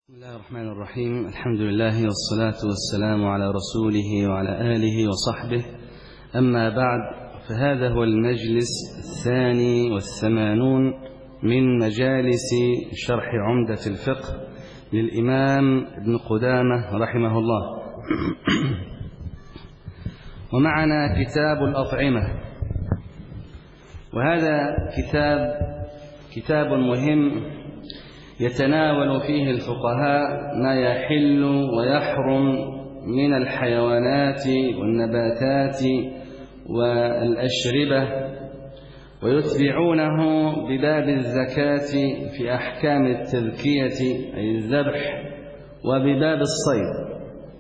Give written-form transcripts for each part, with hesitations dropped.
بسم الله الرحمن الرحيم. الحمد لله والصلاة والسلام على رسوله وعلى آله وصحبه. أما بعد، فهذا هو المجلس 82 من مجالس شرح عمدة الفقه للإمام ابن قدامة رحمه الله. ومعنا كتاب الأطعمة، وهذا كتاب مهم يتناول فيه الفقهاء ما يحل ويحرم من الحيوانات والنباتات والأشربة، ويتبعونه بباب الزكاة في أحكام التذكية أي الذبح، وبباب الصيد.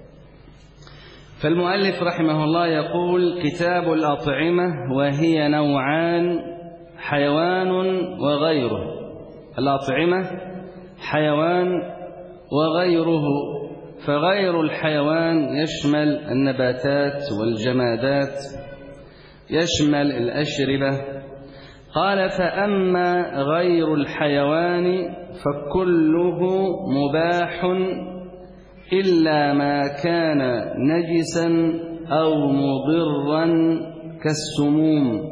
فالمؤلف رحمه الله يقول: كتاب الأطعمة، وهي نوعان: حيوان وغيره. الأطعمة حيوان وغيره، فغير الحيوان يشمل النباتات والجمادات، يشمل الأشربة. قال: فأما غير الحيوان فكله مباح إلا ما كان نجسا أو مضرا كالسموم.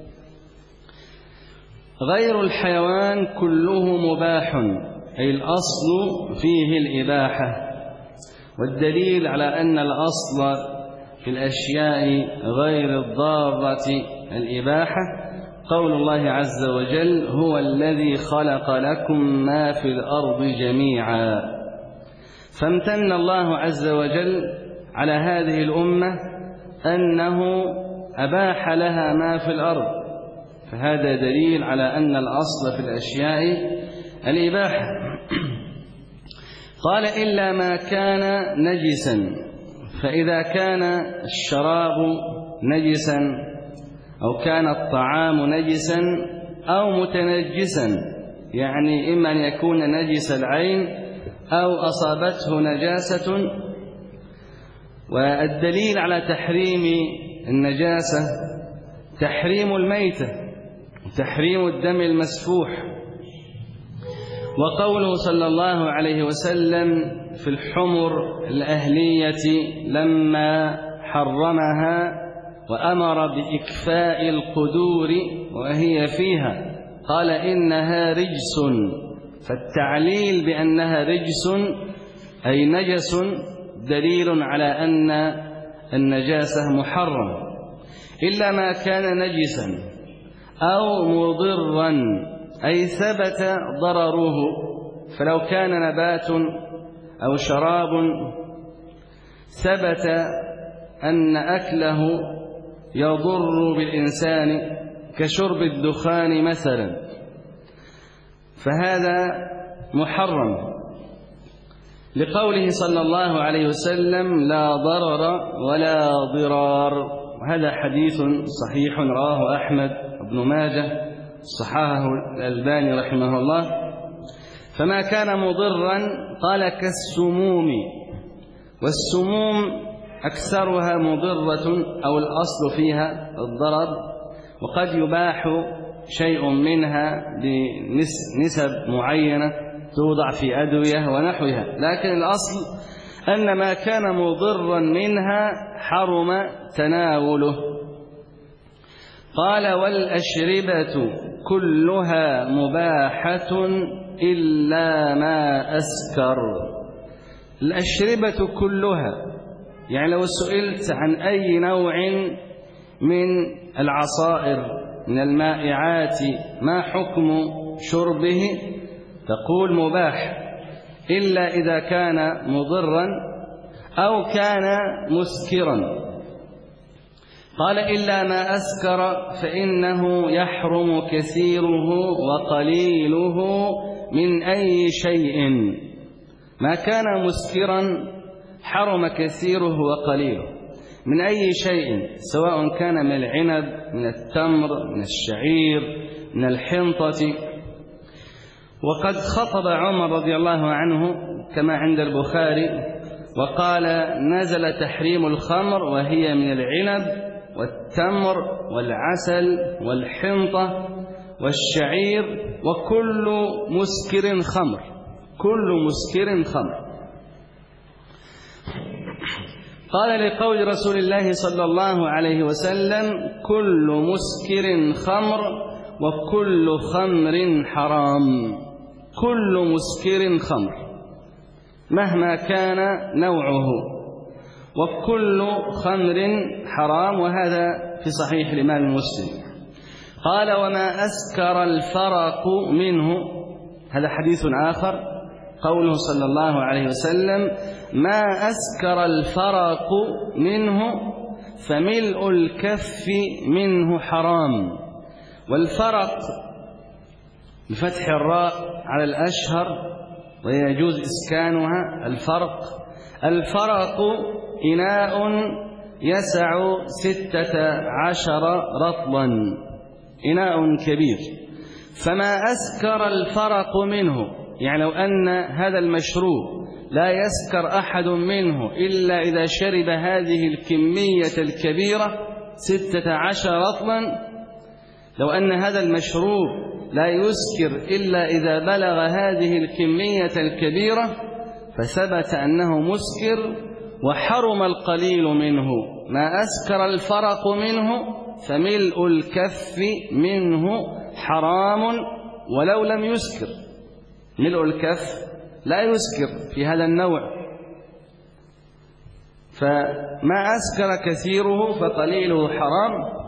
غير الحيوان كله مباح، أي الأصل فيه الإباحة. والدليل على أن الأصل في الأشياء غير الضارة الإباحة قول الله عز وجل: هو الذي خلق لكم ما في الأرض جميعا. فامتن الله عز وجل على هذه الأمة أنه أباح لها ما في الأرض، فهذا دليل على أن الأصل في الأشياء الإباحة. قال: إلا ما كان نجسا، فإذا كان الشراب نجسا أو كان الطعام نجسا أو متنجسا، يعني إما أن يكون نجس العين أو أصابته نجاسة. والدليل على تحريم النجاسة تحريم الميتة وتحريم الدم المسفوح، وقوله صلى الله عليه وسلم في الحمر الأهلية لما حرمها وأمر بإكفاء القدور وهي فيها، قال: إنها رجس. فالتعليل بأنها رجس أي نجس دليل على أن النجاسة محرم. إلا ما كان نجسا أو مضرا أي ثبت ضرره، فلو كان نبات أو شراب ثبت أن أكله يضر بالإنسان كشرب الدخان مثلا، فهذا محرم، لقوله صلى الله عليه وسلم: لا ضرر ولا ضرار. وهذا حديث صحيح رواه أحمد بن ماجه، صححه الألباني رحمه الله. فما كان مضرا قال: كالسموم، والسموم أكثرها مضرة أو الأصل فيها الضرر، وقد يباح شيء منها بنسب معينة توضع في أدوية ونحوها، لكن الأصل أن ما كان مضرا منها حرم تناوله. قال: والأشربة كلها مباحة إلا ما أسكر. الأشربة كلها، يعني لو سئلت عن أي نوع من العصائر من المائعات ما حكم شربه، تقول مباح، إلا إذا كان مضرا أو كان مسكرا. قال: إلا ما أسكر فإنه يحرم كثيره وقليله من أي شيء. ما كان مسكرا حرم كثيره وقليله من أي شيء، سواء كان من العنب، من التمر، من الشعير، من الحنطة. وقد خطب عمر رضي الله عنه كما عند البخاري وقال: نزل تحريم الخمر وهي من العنب والتمر والعسل والحنطة والشعير وكل مسكر خمر. كل مسكر خمر. قال لقول رسول الله صلى الله عليه وسلم: كل مسكر خمر وكل خمر حرام. كل مسكر خمر مهما كان نوعه، وكل خمر حرام، وهذا في صحيح الإمام مسلم. قال: وما أسكر الفرق منه. هذا حديث آخر، قوله صلى الله عليه وسلم: ما أسكر الفرق منه فملء الكف منه حرام. والفرق بفتح الراء على الأشهر ويجوز إسكانها. الفرق إناء يسع 16 رطلا، إناء كبير. فما أسكر الفرق منه، يعني لو أن هذا المشروب لا يسكر أحد منه إلا إذا شرب هذه الكمية الكبيرة 16 رطلا، لو أن هذا المشروب لا يسكر إلا إذا بلغ هذه الكمية الكبيرة فثبت أنه مسكر وحرم القليل منه. ما أسكر الفرق منه فملء الكف منه حرام ولو لم يسكر. ملء الكف لا يسكر في هذا النوع. فما أسكر كثيره فقليله حرام.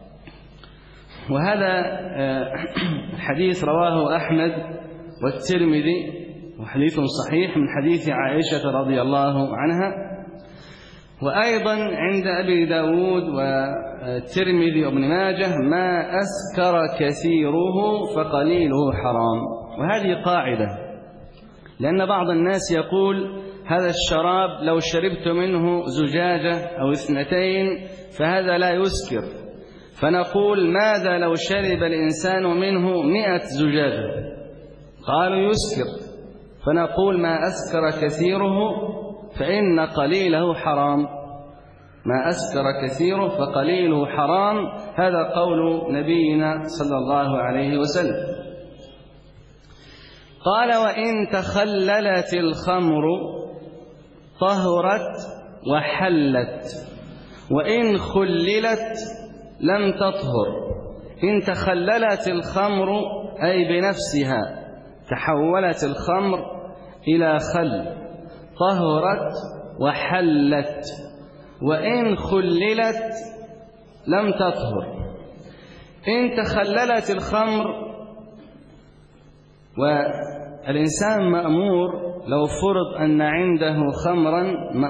وهذا الحديث رواه أحمد والترمذي، وحديث صحيح من حديث عائشة رضي الله عنها. وأيضا عند أبي داود والترمذي وابن ماجه: ما أسكر كثيره فقليله حرام. وهذه قاعدة، لأن بعض الناس يقول: هذا الشراب لو شربت منه زجاجة أو 2 فهذا لا يسكر. فنقول: ماذا لو شرب الإنسان منه 100 زجاجة؟ قالوا: يسكر. فنقول: ما أسكر كثيره فإن قليله حرام. ما أسكر كثيره فقليله حرام. هذا قول نبينا صلى الله عليه وسلم. قال: وإن تخللت الخمر طهرت وحلت، وإن خللت لم تطهر. إن تخللت الخمر أي بنفسها، تحولت الخمر إلى خل، طهرت وحلت. وإن خللت لم تطهر. إن تخللت الخمر، والإنسان مأمور لو فرض أن عنده خمرا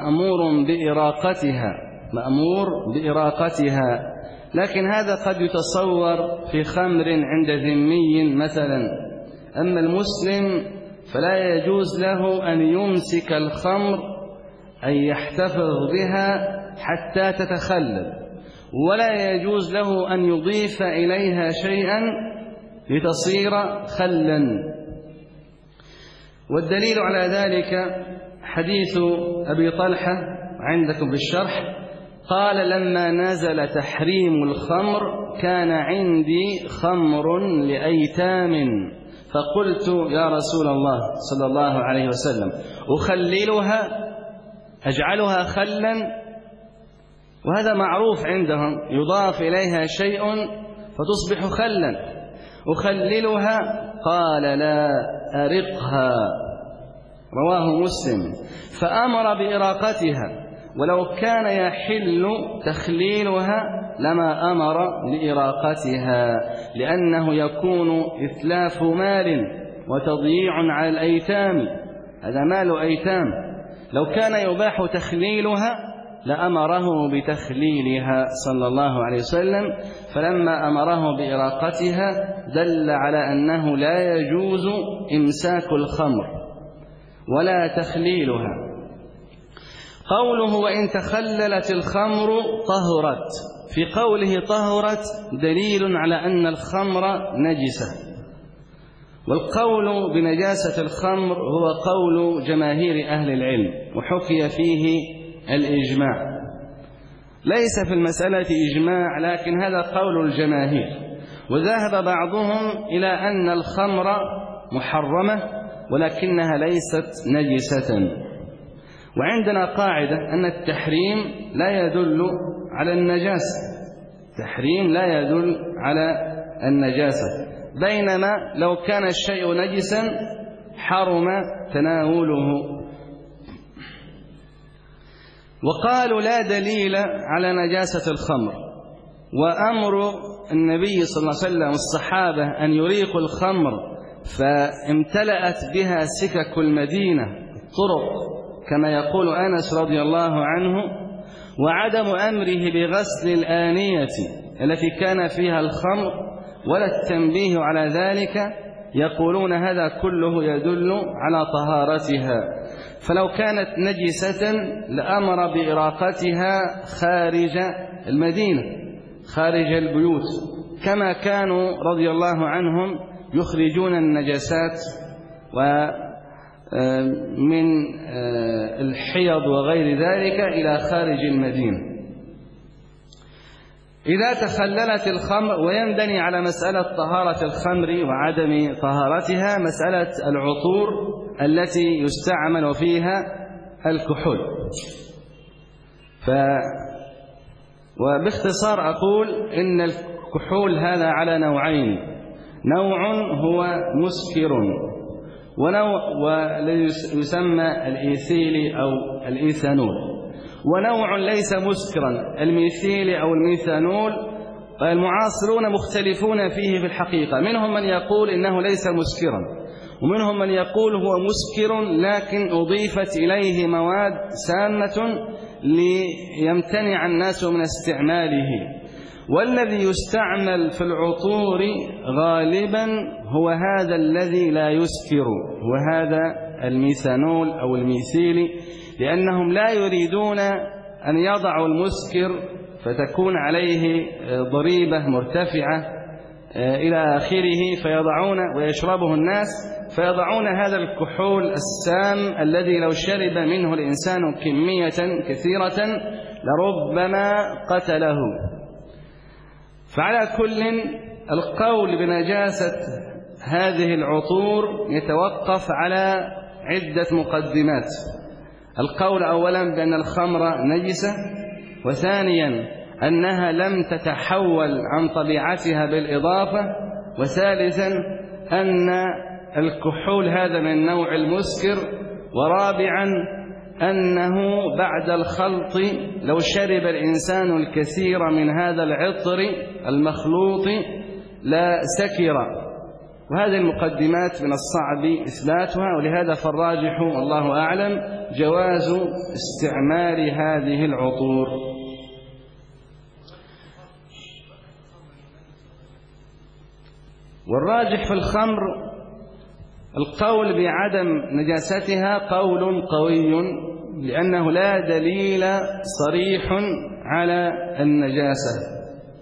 مأمور بإراقتها، لكن هذا قد يتصور في خمر عند ذمي مثلا. أما المسلم فلا يجوز له أن يمسك الخمر، أن يحتفظ بها حتى تتخلل، ولا يجوز له أن يضيف إليها شيئا لتصير خلا. والدليل على ذلك حديث أبي طلحة عندكم في الشرح، قال: لما نزل تحريم الخمر كان عندي خمر لأيتام، فقلت: يا رسول الله صلى الله عليه وسلم، أخللها، أجعلها خلا؟ وهذا معروف عندهم، يضاف إليها شيء فتصبح خلا. أخللها؟ قال: لا، أرقها. رواه مسلم. فأمر بإراقتها، ولو كان يحل تخليلها لما أمر بإراقتها، لأنه يكون إتلاف مال وتضييع على الأيتام، هذا مال أيتام. لو كان يباح تخليلها لأمره بتخليلها صلى الله عليه وسلم. فلما أمره بإراقتها دل على أنه لا يجوز إمساك الخمر ولا تخليلها. قوله: وإن تخللت الخمر طهرت، في قوله طهرت دليل على أن الخمر نجسة. والقول بنجاسة الخمر هو قول جماهير أهل العلم، وحكي فيه الإجماع. ليس في المسألة إجماع، لكن هذا قول الجماهير. وذهب بعضهم إلى أن الخمر محرمة، ولكنها ليست نجسة. وعندنا قاعدة أن التحريم لا يدل على النجاسة، التحريم لا يدل على النجاسة، بينما لو كان الشيء نجسا حرم تناوله. وقالوا لا دليل على نجاسة الخمر، وأمر النبي صلى الله عليه وسلم الصحابة أن يريقوا الخمر فامتلأت بها سكك المدينة الطرق كما يقول أنس رضي الله عنه، وعدم أمره بغسل الآنية التي كان فيها الخمر ولا التنبيه على ذلك، يقولون هذا كله يدل على طهارتها. فلو كانت نجسة لأمر بإراقتها خارج المدينة خارج البيوت، كما كانوا رضي الله عنهم يخرجون النجاسات ومن الحيض وغير ذلك إلى خارج المدينة. إذا تخللت الخمر، ويندني على مسألة طهارة الخمر وعدم طهارتها مسألة العطور التي يستعمل فيها الكحول. وباختصار أقول إن الكحول هذا على نوعين، نوع هو مسكر ونوع يسمى الإيثيل أو الإيثانول، ونوع ليس مسكرا الميثيل أو الميثانول. المعاصرون مختلفون فيه في الحقيقة، منهم من يقول إنه ليس مسكرا، ومنهم من يقول هو مسكر لكن أضيفت إليه مواد سامة ليمتنع الناس من استعماله. والذي يستعمل في العطور غالبا هو هذا الذي لا يسكر، وهذا الميثانول أو الميثيل، لأنهم لا يريدون أن يضعوا المسكر فتكون عليه ضريبة مرتفعة إلى آخره فيضعون ويشربه الناس، فيضعون هذا الكحول السام الذي لو شرب منه الإنسان كمية كثيرة لربما قتله. فعلى كل القول بنجاسة هذه العطور يتوقف على عدة مقدمات. القول أولا بأن الخمر نجسة، وثانيا أنها لم تتحول عن طبيعتها بالإضافة، وثالثا أن الكحول هذا من نوع المسكر، ورابعا أنه بعد الخلط لو شرب الإنسان الكثير من هذا العطر المخلوط لا سكر. وهذه المقدمات من الصعب إثباتها، ولهذا فالراجح والله أعلم جواز استعمال هذه العطور. والراجح في الخمر القول بعدم نجاستها قول قوي، لأنه لا دليل صريح على النجاسة.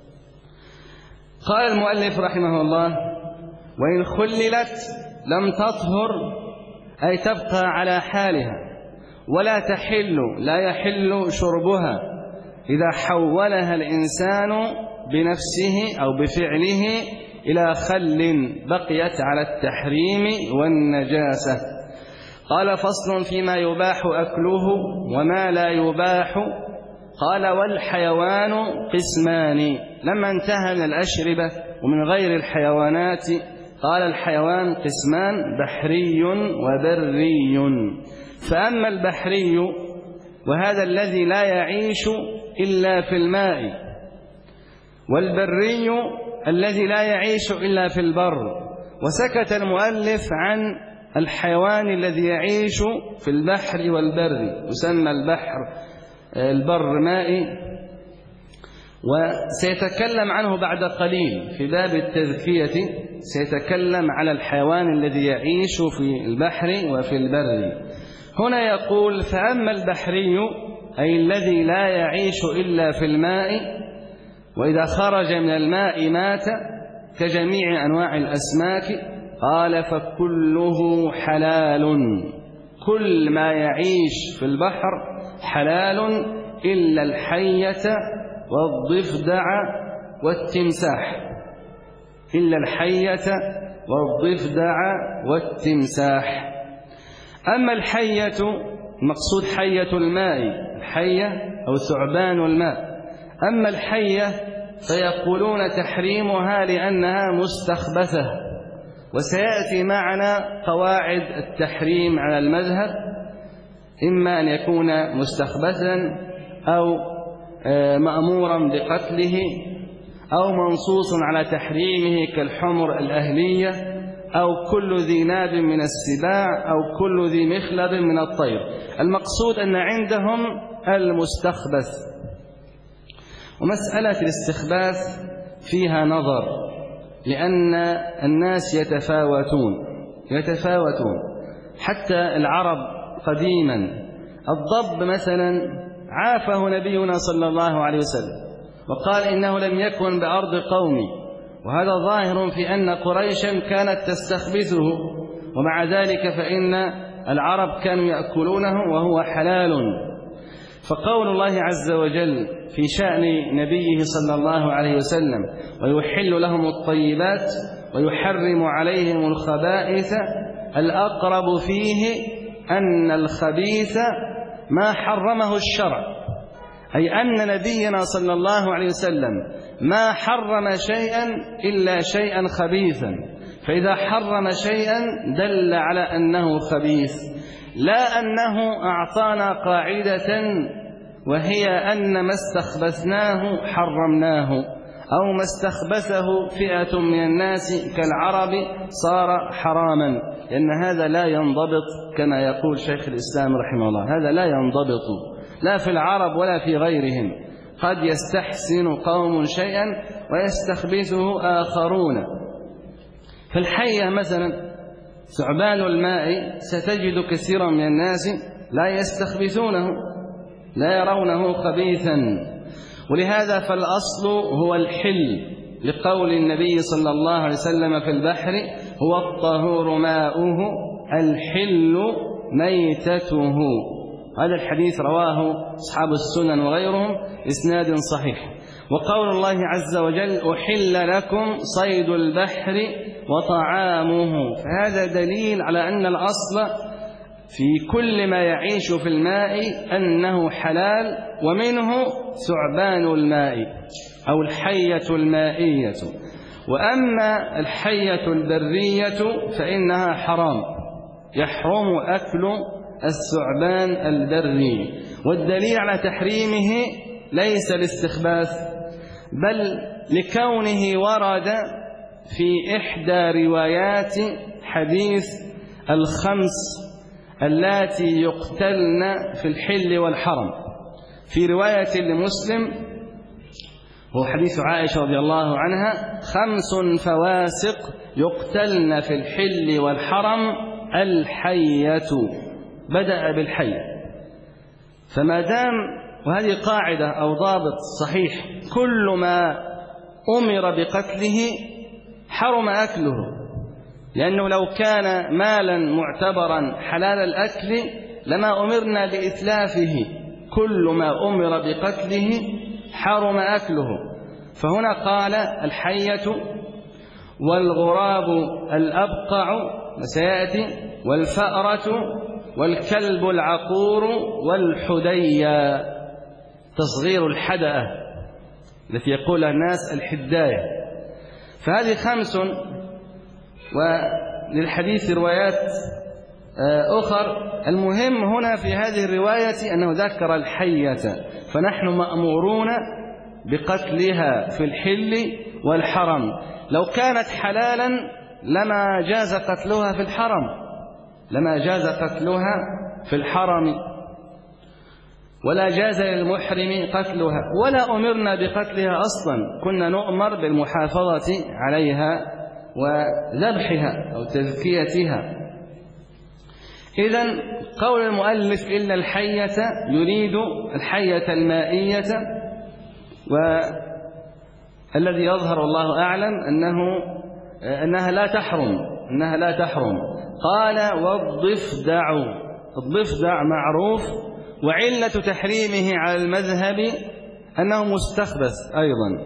قال المؤلف رحمه الله: وإن خللت لم تطهر، أي تبقى على حالها ولا تحل، لا يحل شربها إذا حولها الإنسان بنفسه أو بفعله إلى خل بقيت على التحريم والنجاسة. قال: فصل فيما يباح أكله وما لا يباح. قال: والحيوان قسمان. لما انتهى من الأشربة ومن غير الحيوانات قال: الحيوان قسمان، بحري وبري. فأما البحري وهذا الذي لا يعيش إلا في الماء، والبري الذي لا يعيش إلا في البر. وسكت المؤلف عن الحيوان الذي يعيش في البحر والبر، يسمى البر مائي، وسيتكلم عنه بعد قليل في باب التذكية، سيتكلم على الحيوان الذي يعيش في البحر وفي البر. هنا يقول: فأما البحري أي الذي لا يعيش إلا في الماء، وإذا خرج من الماء مات كجميع أنواع الأسماك. قال: فكله حلال، كل ما يعيش في البحر حلال إلا الحية والضفدع والتمساح، إلا الحية والضفدع والتمساح. أما الحية، المقصود حية الماء، الحية أو ثعبان الماء. أما الحية فيقولون تحريمها لأنها مستخبثة، وسيأتي معنا قواعد التحريم على المذهب، إما أن يكون مستخبثا أو مأمورا بقتله أو منصوص على تحريمه كالحمر الأهلية أو كل ذي ناب من السباع أو كل ذي مخلب من الطير. المقصود أن عندهم المستخبث. ومسألة الاستخباث فيها نظر، لأن الناس يتفاوتون حتى العرب قديما. الضب مثلا عافه نبينا صلى الله عليه وسلم وقال إنه لم يكن بأرض قومي، وهذا ظاهر في أن قريشا كانت تستخبثه، ومع ذلك فإن العرب كانوا يأكلونه وهو حلال. فقول الله عز وجل في شأن نبيه صلى الله عليه وسلم ويحل لهم الطيبات ويحرم عليهم الخبائث، الأقرب فيه أن الخبيث ما حرمه الشرع، أي أن نبينا صلى الله عليه وسلم ما حرم شيئا إلا شيئا خبيثا، فإذا حرم شيئا دل على أنه خبيث، لا أنه أعطانا قاعدة وهي أن ما استخبثناه حرمناه، أو ما استخبثه فئة من الناس كالعرب صار حراما، لأن هذا لا ينضبط كما يقول شيخ الإسلام رحمه الله، هذا لا ينضبط لا في العرب ولا في غيرهم. قد يستحسن قوم شيئا ويستخبثه آخرون. فالحية مثلا ثعبان الماء ستجد كثيرا من الناس لا يستخبثونه، لا يرونه خبيثا، ولهذا فالأصل هو الحل، لقول النبي صلى الله عليه وسلم في البحر هو الطهور ماؤه الحل ميتته. هذا الحديث رواه أصحاب السنن وغيرهم إسناد صحيح. وقول الله عز وجل أحل لكم صيد البحر وطعامه، فهذا دليل على أن الأصل في كل ما يعيش في الماء أنه حلال، ومنه ثعبان الماء أو الحية المائية. وأما الحية البرية فإنها حرام، يحرم أكل الثعبان البري، والدليل على تحريمه ليس الاستخباث، بل لكونه ورد في إحدى روايات حديث الخمس اللاتي يقتلن في الحل والحرم. في رواية لمسلم هو حديث عائشة رضي الله عنها: 5 فواسق يقتلن في الحل والحرم الحية، بدأ بالحية. فما دام، وهذه قاعدة أو ضابط صحيح، كل ما أمر بقتله حرم أكله، لأنه لو كان مالا معتبرا حلال الأكل لما أمرنا بإتلافه، كل ما أمر بقتله حرم أكله. فهنا قال الحية والغراب الأبقع وسيأتي والفأرة والكلب العقور والحدية، تصغير الحدأة التي يقولها الناس الحداية. فهذه 5، وللحديث روايات أخر. المهم هنا في هذه الرواية أنه ذكر الحية، فنحن مأمورون بقتلها في الحل والحرم. لو كانت حلالا لما جاز قتلها في الحرم، لما جاز قتلها في الحرم، ولا جاز للمحرم قتلها، ولا أمرنا بقتلها أصلا، كنا نؤمر بالمحافظة عليها وذبحها أو تزكيتها. إذن قول المؤلف إلا الحية يريد الحية المائية، والذي يظهر الله أعلم أنها لا تحرم. قال والضفدع، الضفدع معروف، وعلة تحريمه على المذهب أنه مستخبث أيضا.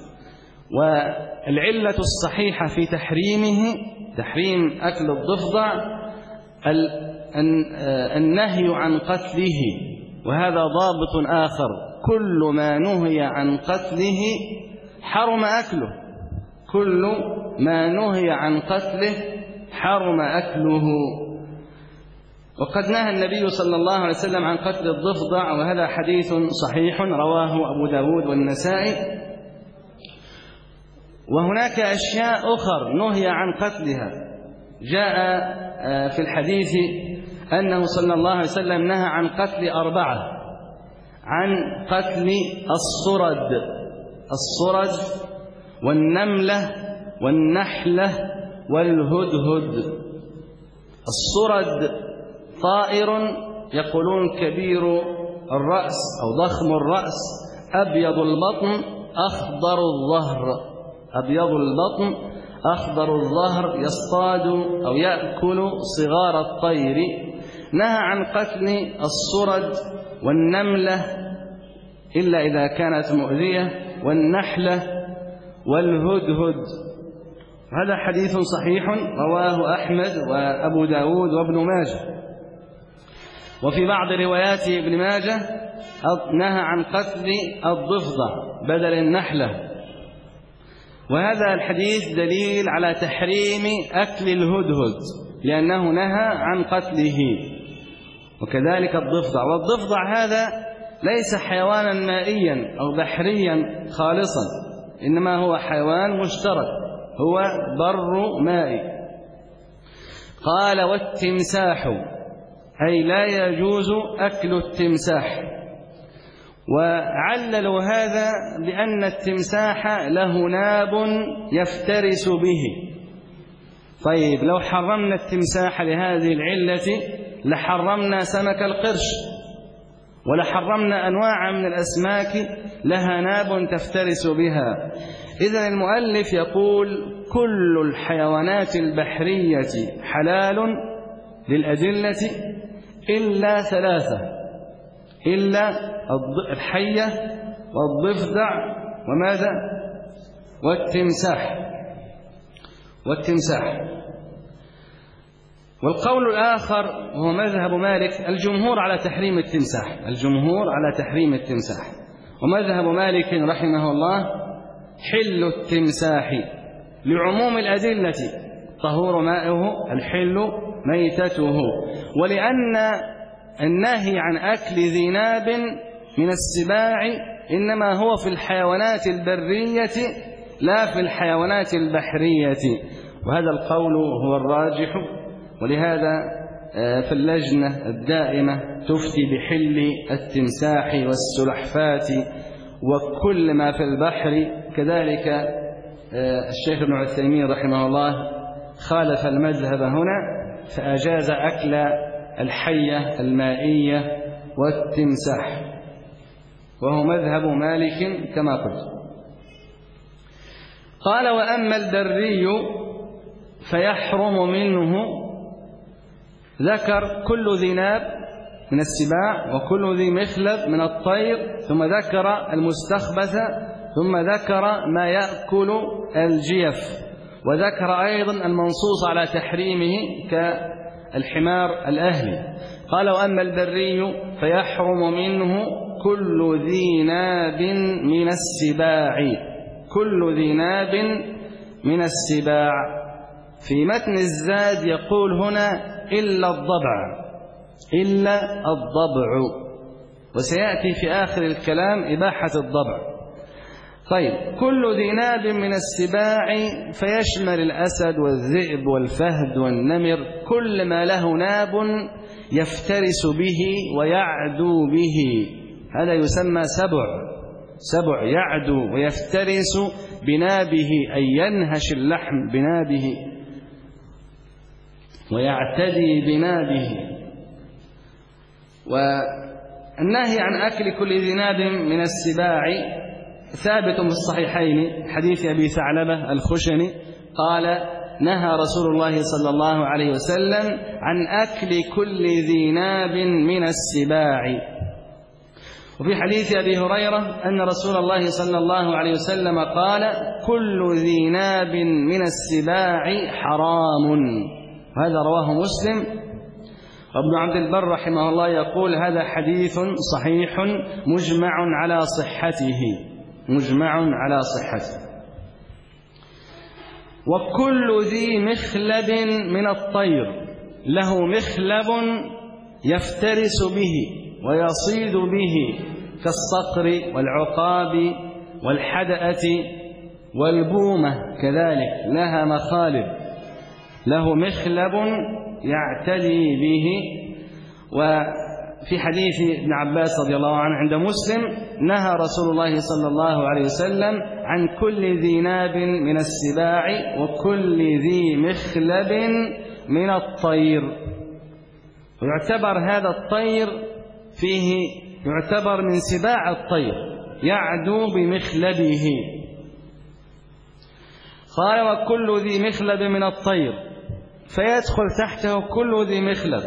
والعلة الصحيحة في تحريم أكل الضفدع النهي عن قتله، وهذا ضابط آخر: كل ما نهي عن قتله حرم أكله، كل ما نهي عن قتله حرم أكله. وقد نهى النبي صلى الله عليه وسلم عن قتل الضفدع، وهذا حديث صحيح رواه أبو داود والنسائي. وهناك أشياء أخر نهي عن قتلها. جاء في الحديث أنه صلى الله عليه وسلم نهى عن قتل 4: عن قتل الصرد والنملة والنحلة والهدهد. الصرد طائر يقولون كبير الرأس أو ضخم الرأس، أبيض البطن أخضر الظهر، أبيض البطن أخضر الظهر، يصطاد أو يأكل صغار الطير. نهى عن قتل الصرد والنملة إلا إذا كانت مؤذية، والنحلة والهدهد. هذا حديث صحيح رواه أحمد وأبو داود وابن ماجه. وفي بعض روايات ابن ماجه نهى عن قتل الضفدع بدل النحلة. وهذا الحديث دليل على تحريم أكل الهدهد، لأنه نهى عن قتله، وكذلك الضفدع. والضفدع هذا ليس حيوانا مائيا أو بحريا خالصا، إنما هو حيوان مشترك، هو بر مائي. قال: والتمساح، أي لا يجوز أكل التمساح. وعللوا هذا بأن التمساح له ناب يفترس به. طيب، لو حرمنا التمساح لهذه العلة لحرمنا سمك القرش، ولحرمنا أنواع من الأسماك لها ناب تفترس بها. إذن المؤلف يقول: كل الحيوانات البحرية حلال للأدلة إلا 3: إلا الحية والضفدع وماذا؟ والتمساح. والقول الآخر هو مذهب مالك. الجمهور على تحريم التمساح، ومذهب مالك رحمه الله حل التمساح لعموم الأدلة: طهور ماؤه، الحل ميتته. ولأن النهي عن أكل ذي ناب من السباع إنما هو في الحيوانات البرية لا في الحيوانات البحرية، وهذا القول هو الراجح. ولهذا فاللجنة الدائمة تفتي بحل التمساح والسلحفاة وكل ما في البحر. كذلك الشيخ ابن عثيمين رحمه الله خالف المذهب هنا فأجاز أكل الحية المائية والتمساح، وهو مذهب مالك كما قلت. قال: وأما البري فيحرم منه، ذكر كل ذي ناب من السباع وكل ذي مخلب من الطير، ثم ذكر المستخبث، ثم ذكر ما يأكل الجيف، وذكر أيضا المنصوص على تحريمه كالحمار الأهلي. قال: وأما البري فيحرم منه كل ذي ناب من السباع، كل ذي ناب من السباع. في متن الزاد يقول هنا إلا الضبع، وسيأتي في آخر الكلام إباحة الضبع. طيب، كل ذي ناب من السباع فيشمل الأسد والذئب والفهد والنمر، كل ما له ناب يفترس به ويعدو به، هذا يسمى سبع يعدو ويفترس بنابه، أي ينهش اللحم بنابه ويعتدي بنابه. والنهي عن أكل كل ذي ناب من السباع ثابت في الصحيحين، حديث أبي ثعلبة الخشني قال: نهى رسول الله صلى الله عليه وسلم عن أكل كل ذي ناب من السباع. وفي حديث أبي هريرة أن رسول الله صلى الله عليه وسلم قال: كل ذي ناب من السباع حرام، وهذا رواه مسلم. وابن عبد البر رحمه الله يقول هذا حديث صحيح مجمع على صحته، مجمع على صحته. وكل ذي مخلب من الطير له مخلب يفترس به ويصيد به كالصقر والعقاب والحدأة والبومة، كذلك لها مخالب، له مخلب يعتلي به. وفي حديث ابن عباس رضي الله عنه عند مسلم نهى رسول الله صلى الله عليه وسلم عن كل ذي ناب من السباع وكل ذي مخلب من الطير. ويعتبر هذا الطير فيه، يعتبر من سباع الطير، يعدو بمخلبه. قال وكل ذي مخلب من الطير، فيدخل تحته كل ذي مخلب.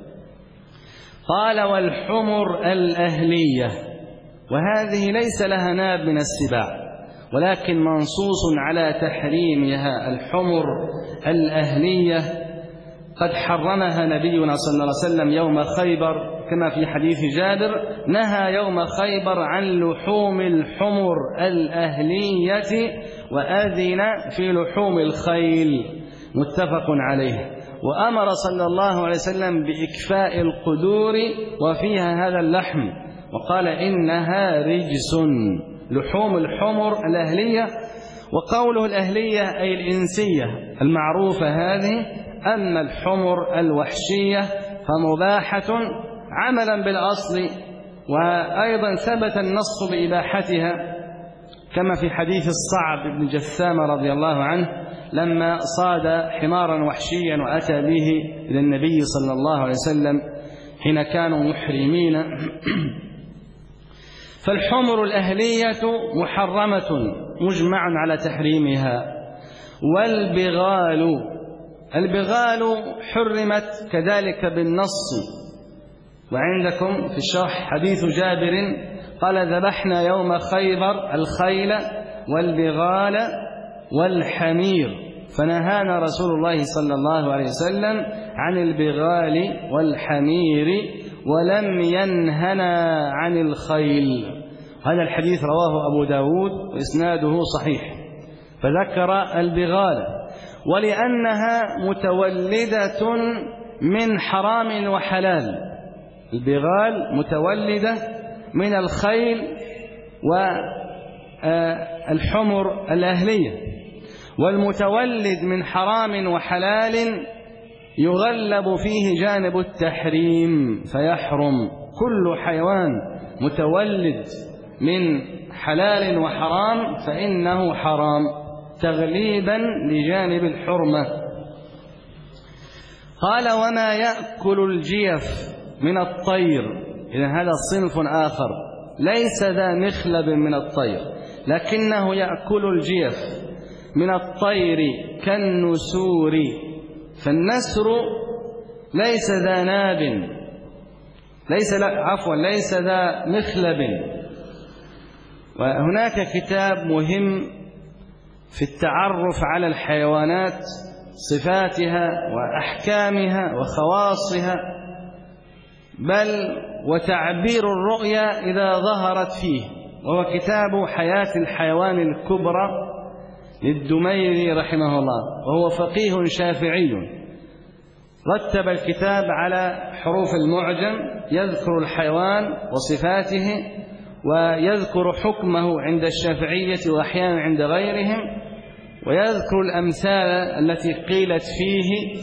قال والحمر الأهلية، وهذه ليس لها ناب من السباع ولكن منصوص على تحريمها. الحمر الأهلية قد حرمها نبينا صلى الله عليه وسلم يوم خيبر، كما في حديث جابر نهى يوم خيبر عن لحوم الحمر الأهلية وأذن في لحوم الخيل، متفق عليه. وأمر صلى الله عليه وسلم بإكفاء القدور وفيها هذا اللحم، وقال إنها رجس، لحوم الحمر الأهلية. وقوله الأهلية أي الإنسية المعروفة هذه. أما الحمر الوحشية فمباحة عملا بالأصل، وأيضا ثبت النص بإباحتها كما في حديث الصعب بن جثامة رضي الله عنه لما صاد حمارا وحشيا وأتى به إلى النبي صلى الله عليه وسلم حين كانوا محرمين. فالحمر الأهلية محرمة مجمع على تحريمها. والبغال، البغال حرمت كذلك بالنص. وعندكم في الشرح حديث جابر قال ذبحنا يوم خيبر الخيل والبغال والحمير، فنهانا رسول الله صلى الله عليه وسلم عن البغال والحمير ولم ينهنا عن الخيل. هذا الحديث رواه أبو داود وإسناده صحيح. فذكر البغال ولأنها متولدة من حرام وحلال. البغال متولدة من الخيل والحمر الأهلية، والمتولد من حرام وحلال يغلب فيه جانب التحريم فيحرم. كل حيوان متولد من حلال وحرام فإنه حرام تغليبا لجانب الحرمة. قال وما يأكل الجيف من الطير، إذن هذا صنف آخر ليس ذا مخلب من الطير لكنه يأكل الجيف من الطير كالنسور. فالنسر ليس ذا ناب، ليس ذا مخلب. وهناك كتاب مهم في التعرف على الحيوانات، صفاتها وأحكامها وخواصها، بل وتعبير الرؤيا إذا ظهرت فيه، وهو كتاب حياة الحيوان الكبرى للدميري رحمه الله، وهو فقيه شافعي رتب الكتاب على حروف المعجم، يذكر الحيوان وصفاته ويذكر حكمه عند الشافعية وأحيانا عند غيرهم، ويذكر الأمثال التي قيلت فيه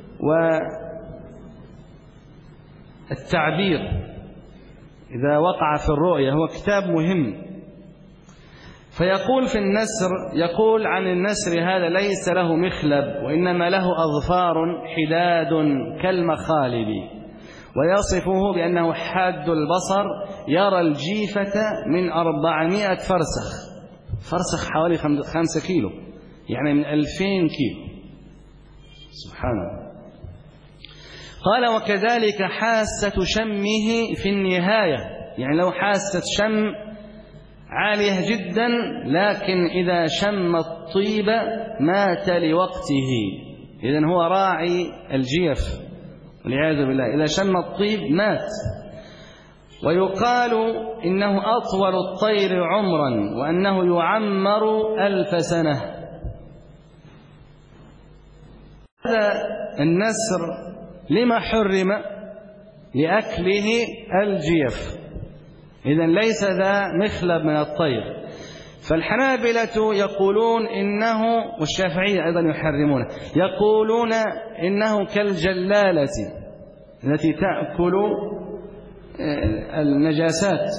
والتعبير إذا وقع في الرؤيا. هو كتاب مهم. فيقول في النسر، يقول عن النسر هذا ليس له مخلب وإنما له أظفار حداد كالمخالب، ويصفه بأنه حاد البصر يرى الجيفة من 400 فرسخ، فرسخ حوالي 5 كيلو، يعني من 2000 كيلو، سبحان الله. قال وكذلك حاسة شمه في النهاية، يعني لو حاسة شم عالية جدا، لكن إذا شم الطيب مات لوقته. إذن هو راعي الجيف والعياذ بالله، إذا شم الطيب مات. ويقال إنه أطول الطير عمرا وأنه يعمر 1000 سنة. هذا النسر لما حرم؟ لأكله الجيف، إذن ليس ذا مخلب من الطير. فالحنابلة يقولون إنه، والشافعية أيضا يحرمونه، يقولون إنه كالجلالة التي تأكل النجاسات.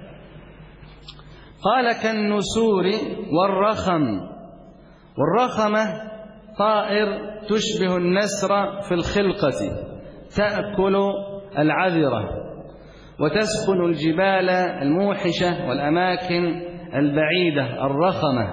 قال كالنسور والرخم. والرخمة طائر تشبه النسر في الخلقة، تأكل العذرة وتسكن الجبال الموحشة والأماكن البعيدة، الرخمة.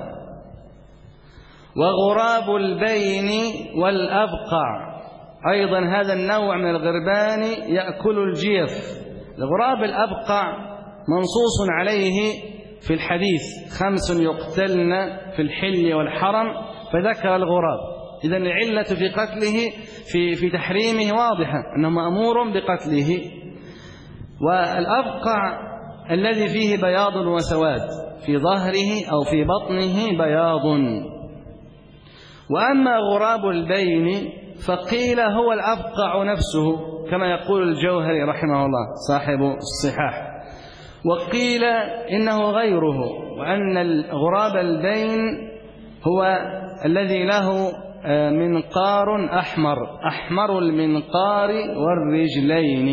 وغراب البين والأبقع، أيضا هذا النوع من الغربان يأكل الجيف. الغراب الأبقع منصوص عليه في الحديث 5 يقتلن في الحل والحرم، فذكر الغراب. إذن العلة في قتله في تحريمه واضحة، أنه مأمور بقتله. والأبقع الذي فيه بياض وسواد، في ظهره أو في بطنه بياض. وأما غراب البين فقيل هو الأبقع نفسه، كما يقول الجوهري رحمه الله صاحب الصحاح. وقيل إنه غيره، وأن غراب البين هو الذي له منقار أحمر، أحمر المنقار والرجلين.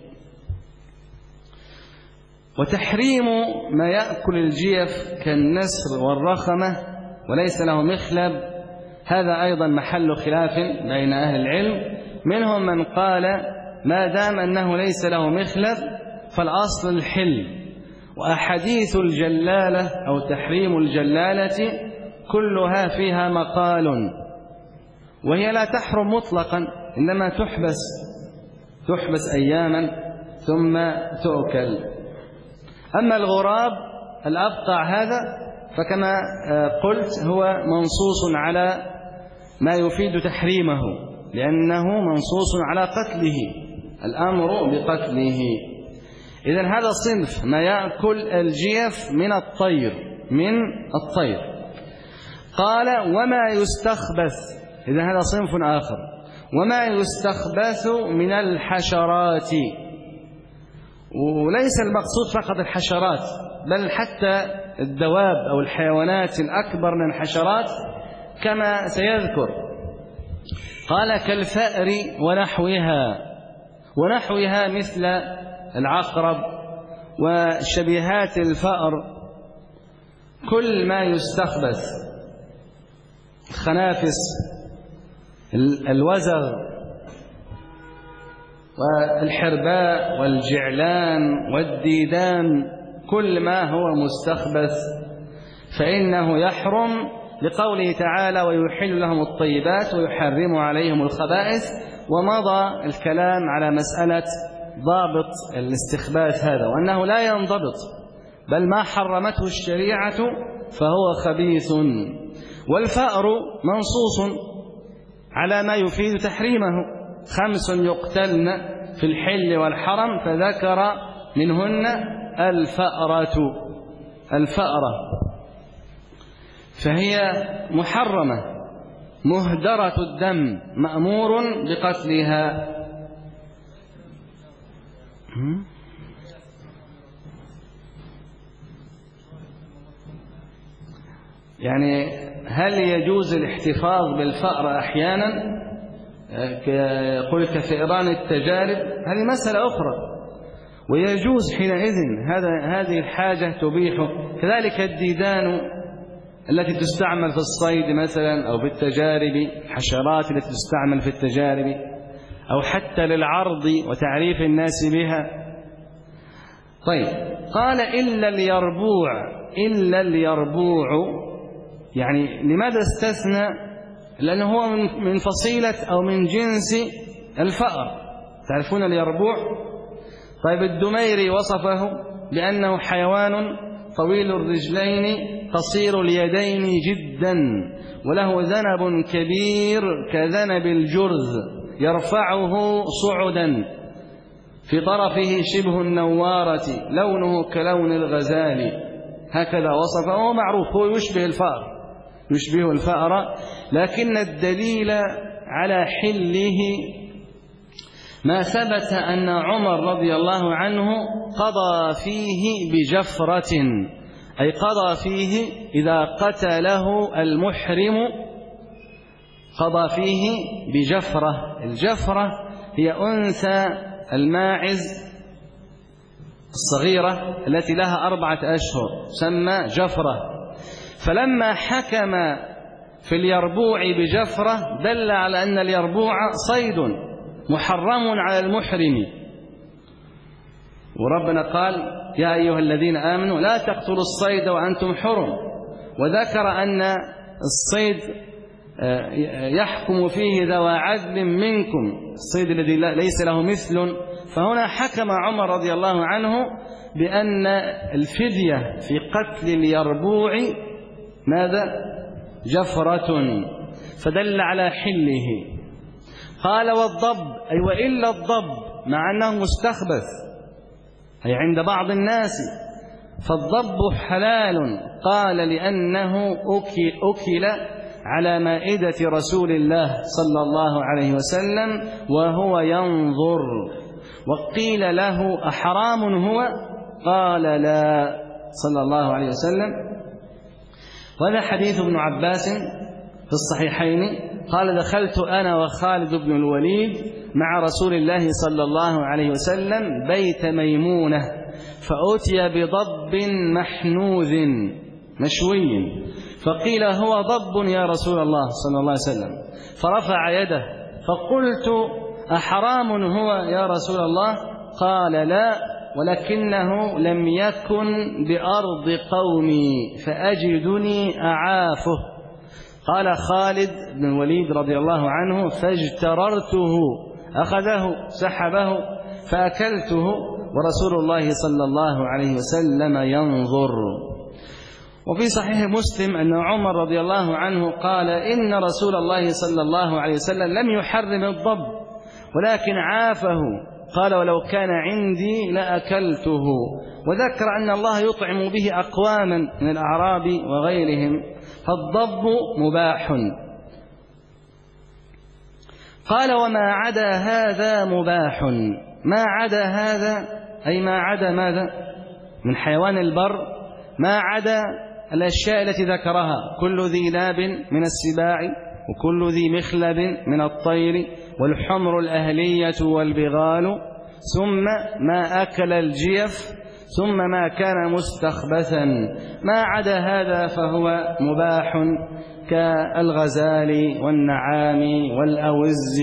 وتحريم ما يأكل الجيف كالنسر والرخمة وليس له مخلب، هذا أيضا محل خلاف بين أهل العلم. منهم من قال ما دام أنه ليس له مخلب فالأصل الحل. وأحاديث الجلالة أو تحريم الجلالة كلها فيها مقال، وهي لا تحرم مطلقا، إنما تحبس أياما ثم تؤكل. أما الغراب الأبقع هذا فكما قلت هو منصوص على ما يفيد تحريمه، لأنه منصوص على قتله، الأمر بقتله. إذن هذا صنف ما يأكل الجيف من الطير. قال وما يستخبث، إذن هذا صنف آخر. وما يستخبث من الحشرات، وليس المقصود فقط الحشرات، بل حتى الدواب أو الحيوانات الأكبر من الحشرات كما سيذكر. قال كالفأر ونحوها مثل العقرب وشبيهات الفأر، كل ما يستخبث، الخنافس، الوزغ والحرباء والجعلان والديدان، كل ما هو مستخبث فإنه يحرم، لقوله تعالى ويحل لهم الطيبات ويحرم عليهم الخبائث. ومضى الكلام على مسألة ضابط الاستخباث هذا، وأنه لا ينضبط، بل ما حرمته الشريعة فهو خبيث. والفأر منصوص على ما يفيد تحريمه، 5 يقتلن في الحل والحرم، فذكر منهن الفأرة، فهي محرمة مهدرة الدم، مأمور بقتلها. يعني هل يجوز الاحتفاظ بالفأر أحيانا يقول كفئران التجارب؟ هذه مسألة أخرى، ويجوز حينئذ هذه الحاجة تبيحه. كذلك الديدان التي تستعمل في الصيد مثلا أو في التجارب، الحشرات التي تستعمل في التجارب أو حتى للعرض وتعريف الناس بها. طيب قال إلا اليربوع، يعني لماذا استثنى؟ لأنه هو من فصيلة أو من جنس الفأر، تعرفون اليربوع. طيب الدميري وصفه بأنه حيوان طويل الرجلين قصير اليدين جدا، وله ذنب كبير كذنب الجرذ، يرفعه صعدا في طرفه شبه النوارة لونه كلون الغزال، هكذا وصفه. معروف هو يشبه الفأر، لكن الدليل على حله ما ثبت أن عمر رضي الله عنه قضى فيه بجفرة، أي قضى فيه إذا قتله المحرم قضى فيه بجفرة. الجفرة هي أنثى الماعز الصغيرة التي لها 4 أشهر، تسمى جفرة. فلما حكم في اليربوع بجفرة دل على أن اليربوع صيد محرم على المحرم، وربنا قال يا أيها الذين آمنوا لا تقتلوا الصيد وأنتم حرم، وذكر أن الصيد يحكم فيه ذوى عدل منكم، الصيد الذي ليس له مثل. فهنا حكم عمر رضي الله عنه بأن الفدية في قتل اليربوع ماذا؟ جفرة، فدل على حله. قال والضب، أي وإلا الضب مع أنه مستخبث أي عند بعض الناس، فالضب حلال. قال لأنه أكل على مائدة رسول الله صلى الله عليه وسلم وهو ينظر. وقيل له أحرام هو؟ قال لا صلى الله عليه وسلم. وهذا حديث ابن عباس في الصحيحين قال دخلت أنا وخالد بن الوليد مع رسول الله صلى الله عليه وسلم بيت ميمونة، فأتي بضب محنوذ مشوي، فقيل هو ضب يا رسول الله صلى الله عليه وسلم، فرفع يده، فقلت أحرام هو يا رسول الله؟ قال لا، ولكنه لم يكن بأرض قومي فأجدني أعافه. قال خالد بن الوليد رضي الله عنه فاجتررته، أخذه سحبه فأكلته ورسول الله صلى الله عليه وسلم ينظر. وفي صحيح مسلم أن عمر رضي الله عنه قال إن رسول الله صلى الله عليه وسلم لم يحرم الضب ولكن عافه، قال ولو كان عندي لأكلته. وذكر أن الله يطعم به أقواما من الأعراب وغيرهم، فالضب مباح. قال وما عدا هذا مباح. ما عدا هذا أي ما عدا ماذا؟ من حيوان البر، ما عدا الأشياء التي ذكرها، كل ذي ناب من السباع، وكل ذي مخلب من الطير، والحمر الأهلية والبغال، ثم ما أكل الجيف، ثم ما كان مستخبثا. ما عدا هذا فهو مباح كالغزال والنعام والأوز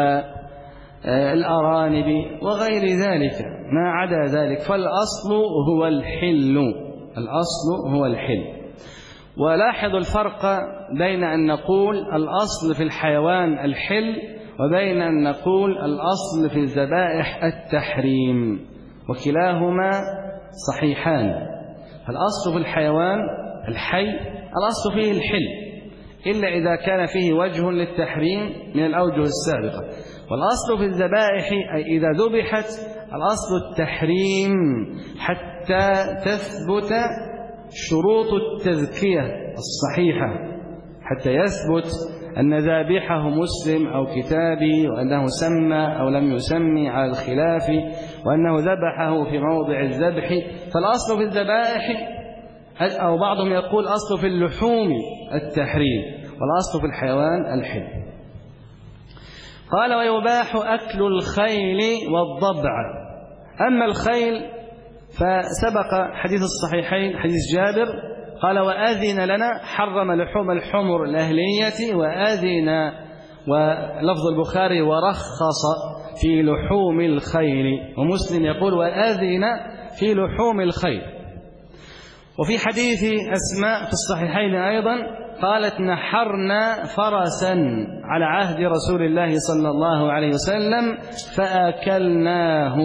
والأرانب وغير ذلك. ما عدا ذلك فالأصل هو الحل، الأصل هو الحل. ولاحظوا الفرق بين أن نقول الأصل في الحيوان الحل وبين أن نقول الأصل في الذبائح التحريم، وكلاهما صحيحان. فالأصل في الحيوان الحي الأصل فيه الحل، إلا إذا كان فيه وجه للتحريم من الأوجه السابقة. والأصل في الذبائح أي إذا ذبحت الأصل التحريم حتى تثبت شروط التذكية الصحيحة، حتى يثبت أن ذابحه مسلم أو كتابي، وأنه سمى أو لم يسمي على الخلاف، وأنه ذبحه في موضع الذبح. فالأصل في الذبائح، أو بعضهم يقول أصل في اللحوم التحريم، والأصل في الحيوان الحل. قال ويباح أكل الخيل والضبع. أما الخيل فسبق حديث الصحيحين حديث جابر قال وأذن لنا، حرم لحوم الحمر الأهلية وأذن، ولفظ البخاري ورخص في لحوم الخيل، ومسلم يقول وأذن في لحوم الخيل. وفي حديث أسماء في الصحيحين أيضا قالت نحرنا فرسا على عهد رسول الله صلى الله عليه وسلم فأكلناه.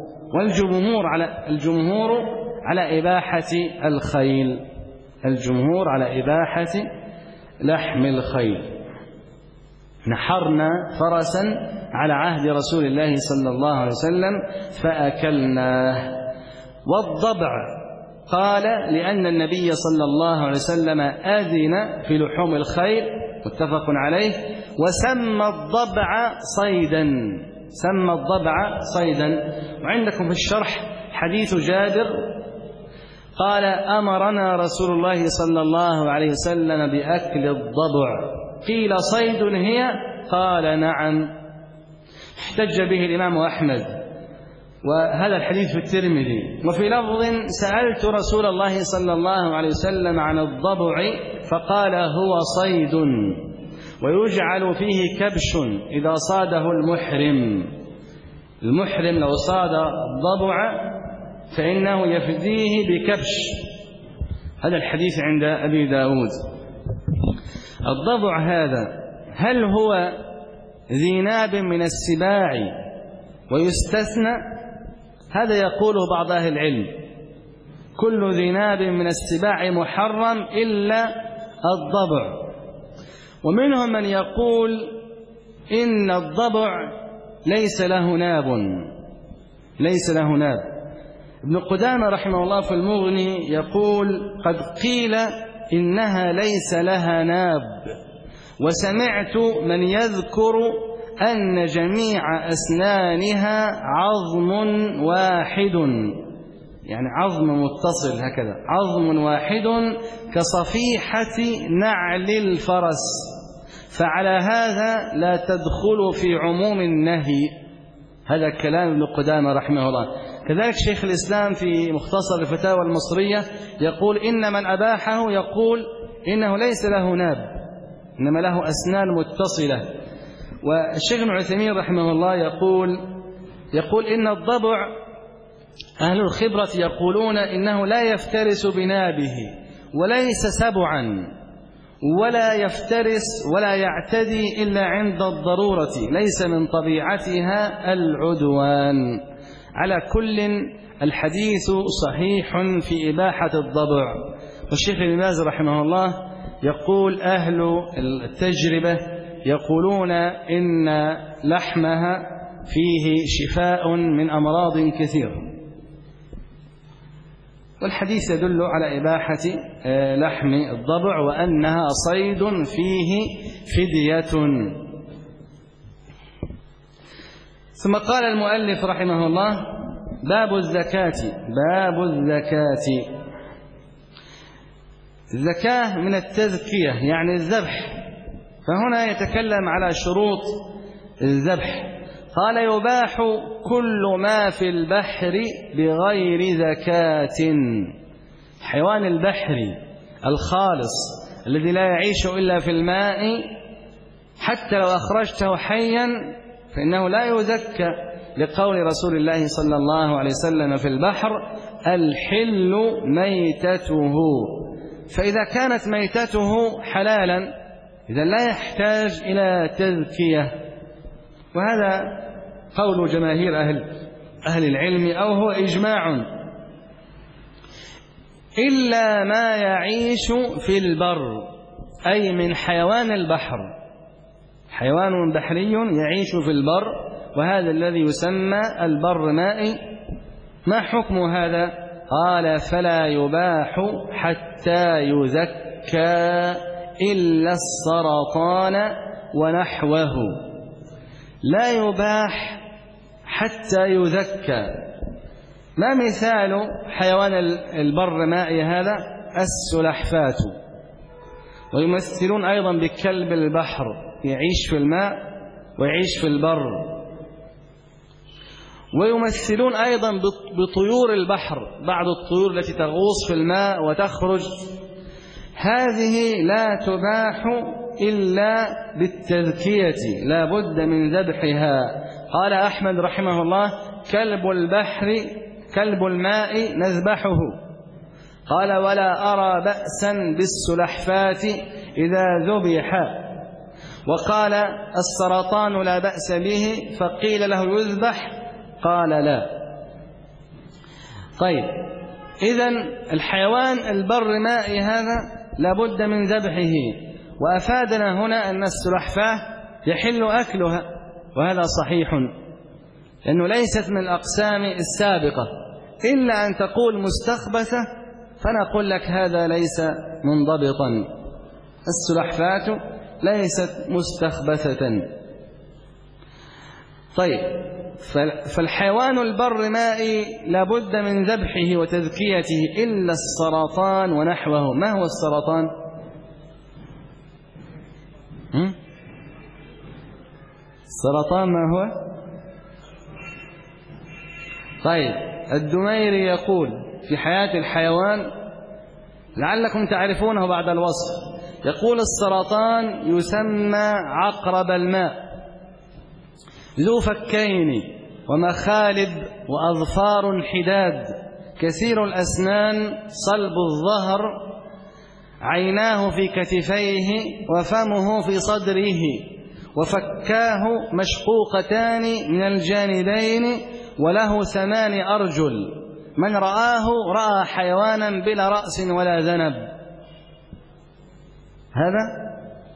والجمهور على إباحة الخيل، الجمهور على إباحة لحم الخيل. نحرنا فرسا على عهد رسول الله صلى الله عليه وسلم فأكلناه. والضبع قال لأن النبي صلى الله عليه وسلم أذن في لحوم الخيل، متفق عليه، وسمى الضبع صيدا، سمى الضبع صيدا. وعندكم في الشرح حديث جابر قال أمرنا رسول الله صلى الله عليه وسلم بأكل الضبع، قيل صيد هي؟ قال نعم. احتج به الإمام أحمد، وهذا الحديث في الترمذي. وفي لفظ سألت رسول الله صلى الله عليه وسلم عن الضبع فقال هو صيد ويجعل فيه كبش إذا صاده المحرم. المحرم لو صاد الضبع فإنه يفديه بكبش. هذا الحديث عند أبي داود. الضبع هذا هل هو ذي ناب من السباع ويستثنى؟ هذا يقوله بعض أهل العلم، كل ذي ناب من السباع محرم إلا الضبع. ومنهم من يقول إن الضبع ليس له ناب، ليس له ناب. ابن قدامة رحمه الله في المغني يقول قد قيل إنها ليس لها ناب، وسمعت من يذكر أن جميع أسنانها عظم واحد، يعني عظم متصل هكذا، عظم واحد كصفيحة نعل الفرس، فعلى هذا لا تدخل في عموم النهي. هذا كلام ابن قدامة رحمه الله. كذلك شيخ الإسلام في مختصر الفتاوى المصرية يقول إن من أباحه يقول إنه ليس له ناب، إنما له أسنان متصلة. والشيخ ابن عثيمين رحمه الله يقول إن الضبع أهل الخبرة يقولون إنه لا يفترس بنابه وليس سبعا ولا يفترس ولا يعتدي إلا عند الضرورة، ليس من طبيعتها العدوان. على كل الحديث صحيح في إباحة الضبع. والشيخ ابن باز رحمه الله يقول أهل التجربة يقولون إن لحمها فيه شفاء من أمراض كثيرة، والحديث يدل على إباحة لحم الضبع وأنها صيد فيه فدية. ثم قال المؤلف رحمه الله باب الزكاة. باب الزكاة. الزكاة من التزكية يعني الذبح، فهنا يتكلم على شروط الذبح. قال يباح كل ما في البحر بغير زكاة. حيوان البحر الخالص الذي لا يعيش إلا في الماء حتى لو أخرجته حيا فإنه لا يزكى، لقول رسول الله صلى الله عليه وسلم في البحر الحل ميتته. فإذا كانت ميتته حلالا إذا لا يحتاج إلى تزكية. وهذا قول جماهير أهل العلم أو هو إجماع. إلا ما يعيش في البر، أي من حيوان البحر، حيوان بحري يعيش في البر، وهذا الذي يسمى البر مائي. ما حكم هذا؟ قال فلا يباح حتى يزكى إلا السرطان ونحوه. لا يباح حتى يزكى. ما مثال حيوان البر مائي هذا؟ السلحفاة. ويمثلون أيضا بكلب البحر يعيش في الماء ويعيش في البر. ويمثلون أيضا بطيور البحر، بعض الطيور التي تغوص في الماء وتخرج، هذه لا تباح إلا بالتذكية، لا بد من ذبحها. قال أحمد رحمه الله كلب البحر كلب الماء نذبحه. قال ولا أرى بأسا بالسلحفاة إذا ذبح. وقال السرطان لا بأس به، فقيل له يذبح قال لا. طيب إذن الحيوان البر مائي هذا لابد من ذبحه. وأفادنا هنا أن السلحفاة يحل أكلها، وهذا صحيح، لأنه ليست من الأقسام السابقة، إلا أن تقول مستخبثة فنقول لك هذا ليس منضبطا، السلحفاة ليست مستخبثة. طيب، فالحيوان البر مائي لابد من ذبحه وتذكيته إلا السرطان ونحوه. ما هو السرطان؟ السرطان ما هو؟ طيب، الدميري يقول في حياة الحيوان، لعلكم تعرفونه بعد الوصف، يقول السرطان يسمى عقرب الماء، ذو فكين ومخالب وأظفار حداد، كثير الأسنان، صلب الظهر، عيناه في كتفيه وفمه في صدره، وفكاه مشقوقتان من الجانبين، وله 8 أرجل، من رآه رأى حيوانا بلا رأس ولا ذنب. هذا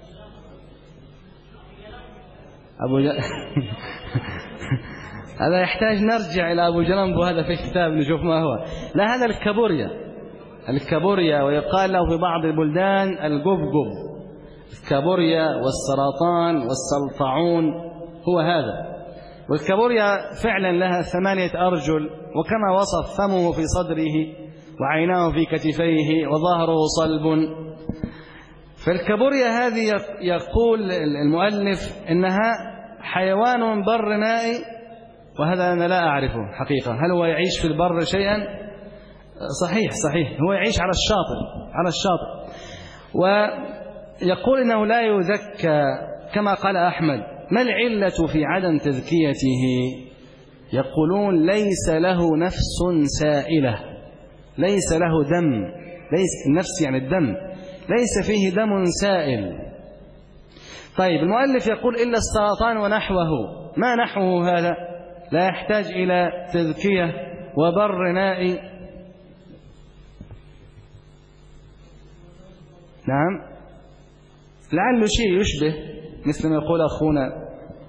هذا يحتاج نرجع إلى أبو جلمبو، هذا في الكتاب نشوف ما هو. لا، هذا الكابوريا، ويقال له في بعض البلدان القبقب. الكابوريا والسرطان والسلطعون هو هذا. والكابوريا فعلا لها 8 أرجل، وكما وصف فمه في صدره وعيناه في كتفيه وظهره صلب. فالكابوريا هذه يقول المؤلف إنها حيوان بر مائي، وهذا أنا لا أعرفه حقيقة. هل هو يعيش في البر شيئا؟ صحيح، هو يعيش على الشاطئ. ويقول إنه لا يذكى كما قال أحمد. ما العلة في عدم تذكيته؟ يقولون ليس له نفس سائلة، ليس له دم، ليس النفس يعني الدم، ليس فيه دم سائل. طيب، المؤلف يقول إلا السرطان ونحوه. ما نحوه هذا؟ لا يحتاج إلى تذكية وبر مائي. نعم، لعله شيء يشبه مثل ما يقول أخونا.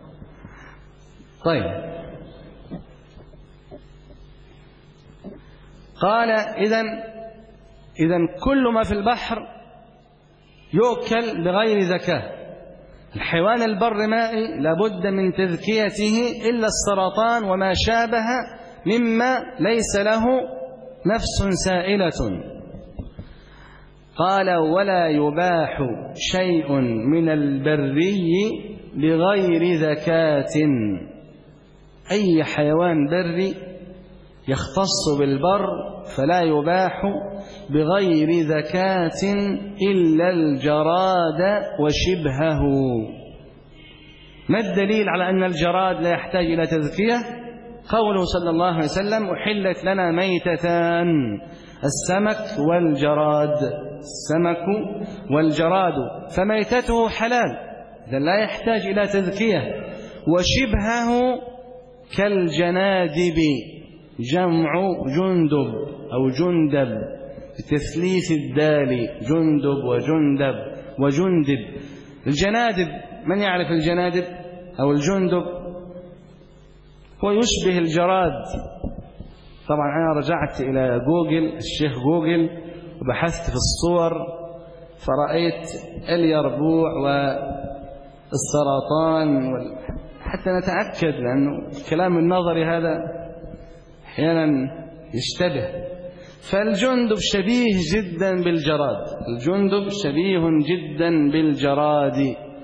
طيب، قال إذن كل ما في البحر يؤكل بغير زكاة. الحيوان البر مائي لابد من تذكيته إلا السرطان وما شابه مما ليس له نفس سائلة. قال ولا يباح شيء من البري بغير زكاة. أي حيوان بري يختص بالبر فلا يباح بغير زكاة إلا الجراد وشبهه. ما الدليل على أن الجراد لا يحتاج إلى تذكية؟ قوله صلى الله عليه وسلم أحلت لنا ميتتان، السمك والجراد، فميتته حلال، إذا لا يحتاج إلى تذكية. وشبهه كالجنادب، جمع جندب أو جندب بتثليث الدال، جندب وجندب. الجنادب، من يعرف الجنادب أو الجندب؟ هو يشبه الجراد. طبعا أنا رجعت إلى جوجل، الشيخ جوجل، وبحثت في الصور فرأيت اليربوع والسرطان حتى نتأكد، لأنه الكلام النظري هذا أحيانا يشتبه. فالجندب شبيه جدا بالجراد،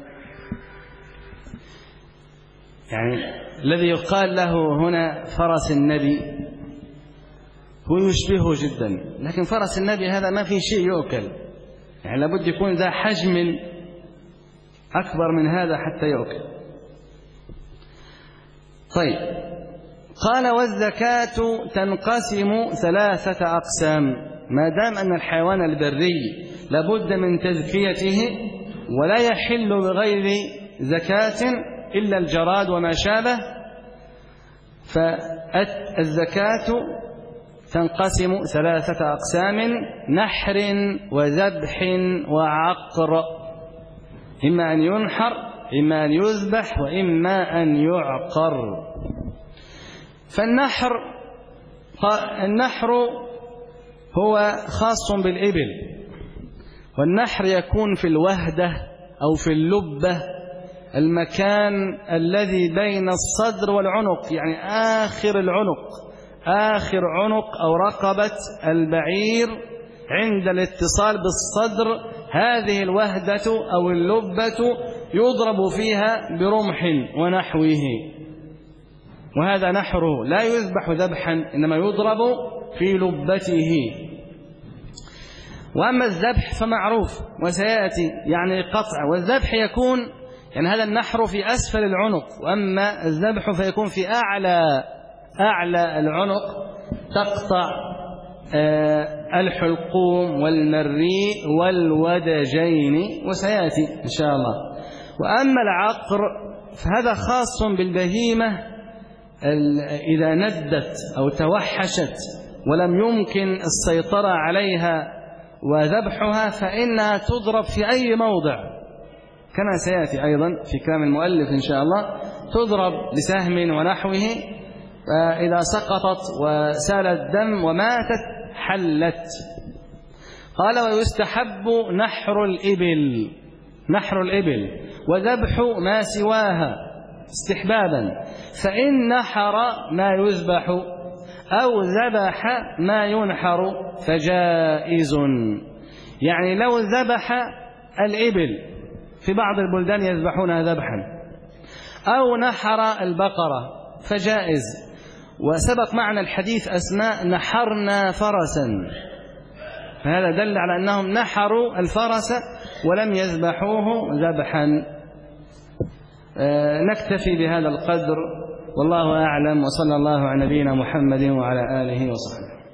يعني الذي يقال له هنا فرس النبي هو يشبهه جدا، لكن فرس النبي هذا ما في شيء يؤكل، يعني لابد يكون ذا حجم أكبر من هذا حتى يؤكل. طيب، قال والزكاة تنقسم 3 أقسام. ما دام أن الحيوان البري لابد من تزكيته ولا يحل بغير زكاة إلا الجراد وما شابه، فالزكاة تنقسم 3 أقسام: نحر وذبح وعقر. إما أن ينحر إما أن يذبح وإما أن يعقر. فالنحر هو خاص بالإبل، والنحر يكون في الوهدة أو في اللبة، المكان الذي بين الصدر والعنق، يعني آخر العنق، آخر عنق أو رقبة البعير عند الاتصال بالصدر، هذه الوهدة أو اللبة يضرب فيها برمح ونحوه، وهذا نحره لا يذبح ذبحا إنما يضرب في لبته. وأما الذبح فمعروف وسيأتي يعني قطع، والذبح يكون يعني هذا النحر في أسفل العنق، وأما الذبح فيكون في أعلى العنق، تقطع الحلقوم والمريء والودجين، وسيأتي إن شاء الله. وأما العقر فهذا خاص بالبهيمة إذا ندت أو توحشت ولم يمكن السيطرة عليها وذبحها، فإنها تضرب في أي موضع، كما سيأتي أيضا في كلام المؤلف إن شاء الله، تضرب لسهم ونحوه، فإذا سقطت وسال الدم وماتت حلت. قال ويستحب نحر الإبل وذبح ما سواها استحبابا، فإن نحر ما يذبح أو ذبح ما ينحر فجائز. يعني لو ذبح الإبل، في بعض البلدان يذبحونها ذبحا، أو نحر البقرة فجائز. وسبق معنا الحديث أسماء نحرنا فرسا، فهذا دل على أنهم نحروا الفرس ولم يذبحوه ذبحا. نكتفي بهذا القدر، والله أعلم، وصلى الله على نبينا محمد وعلى آله وصحبه.